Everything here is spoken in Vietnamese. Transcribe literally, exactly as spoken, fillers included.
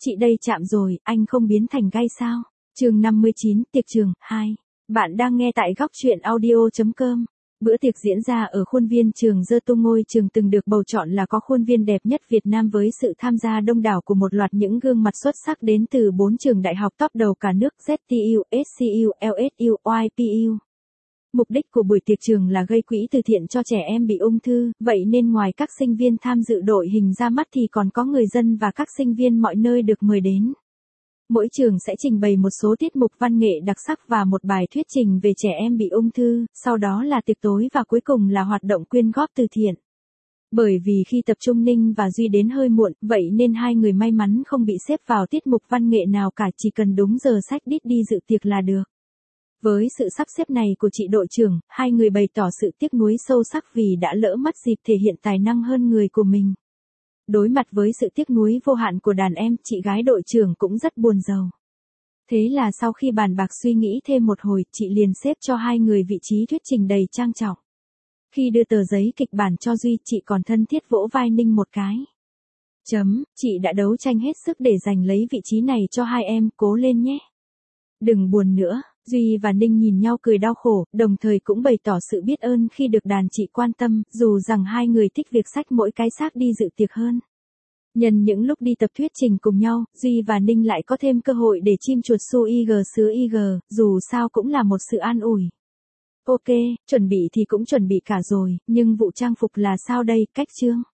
Chị đây chạm rồi, anh không biến thành gai sao? Chương năm mươi chín, tiệc trường, hai. Bạn đang nghe tại góc truyện audio chấm com. Bữa tiệc diễn ra ở khuôn viên trường Dơ Tô. Ngôi trường từng được bầu chọn là có khuôn viên đẹp nhất Việt Nam với sự tham gia đông đảo của một loạt những gương mặt xuất sắc đến từ bốn trường đại học top đầu cả nước Z T U, S C U, L S U, Y P U. Mục đích của buổi tiệc trường là gây quỹ từ thiện cho trẻ em bị ung thư, vậy nên ngoài các sinh viên tham dự đội hình ra mắt thì còn có người dân và các sinh viên mọi nơi được mời đến. Mỗi trường sẽ trình bày một số tiết mục văn nghệ đặc sắc và một bài thuyết trình về trẻ em bị ung thư, sau đó là tiệc tối và cuối cùng là hoạt động quyên góp từ thiện. Bởi vì khi tập trung Ninh và Duy đến hơi muộn, vậy nên hai người may mắn không bị xếp vào tiết mục văn nghệ nào cả, chỉ cần đúng giờ sách đít đi dự tiệc là được. Với sự sắp xếp này của chị đội trưởng, hai người bày tỏ sự tiếc nuối sâu sắc vì đã lỡ mất dịp thể hiện tài năng hơn người của mình. Đối mặt với sự tiếc nuối vô hạn của đàn em, chị gái đội trưởng cũng rất buồn rầu. Thế là sau khi bàn bạc suy nghĩ thêm một hồi, chị liền xếp cho hai người vị trí thuyết trình đầy trang trọng. Khi đưa tờ giấy kịch bản cho Duy, chị còn thân thiết vỗ vai Ninh một cái. Chấm, chị đã đấu tranh hết sức để giành lấy vị trí này cho hai em, cố lên nhé. Đừng buồn nữa. Duy và Ninh nhìn nhau cười đau khổ, đồng thời cũng bày tỏ sự biết ơn khi được đàn chị quan tâm, dù rằng hai người thích việc xách mỗi cái xác đi dự tiệc hơn. Nhân những lúc đi tập thuyết trình cùng nhau, Duy và Ninh lại có thêm cơ hội để chim chuột su ig sứa ig, dù sao cũng là một sự an ủi. Ok, chuẩn bị thì cũng chuẩn bị cả rồi, nhưng vụ trang phục là sao đây, cách chương?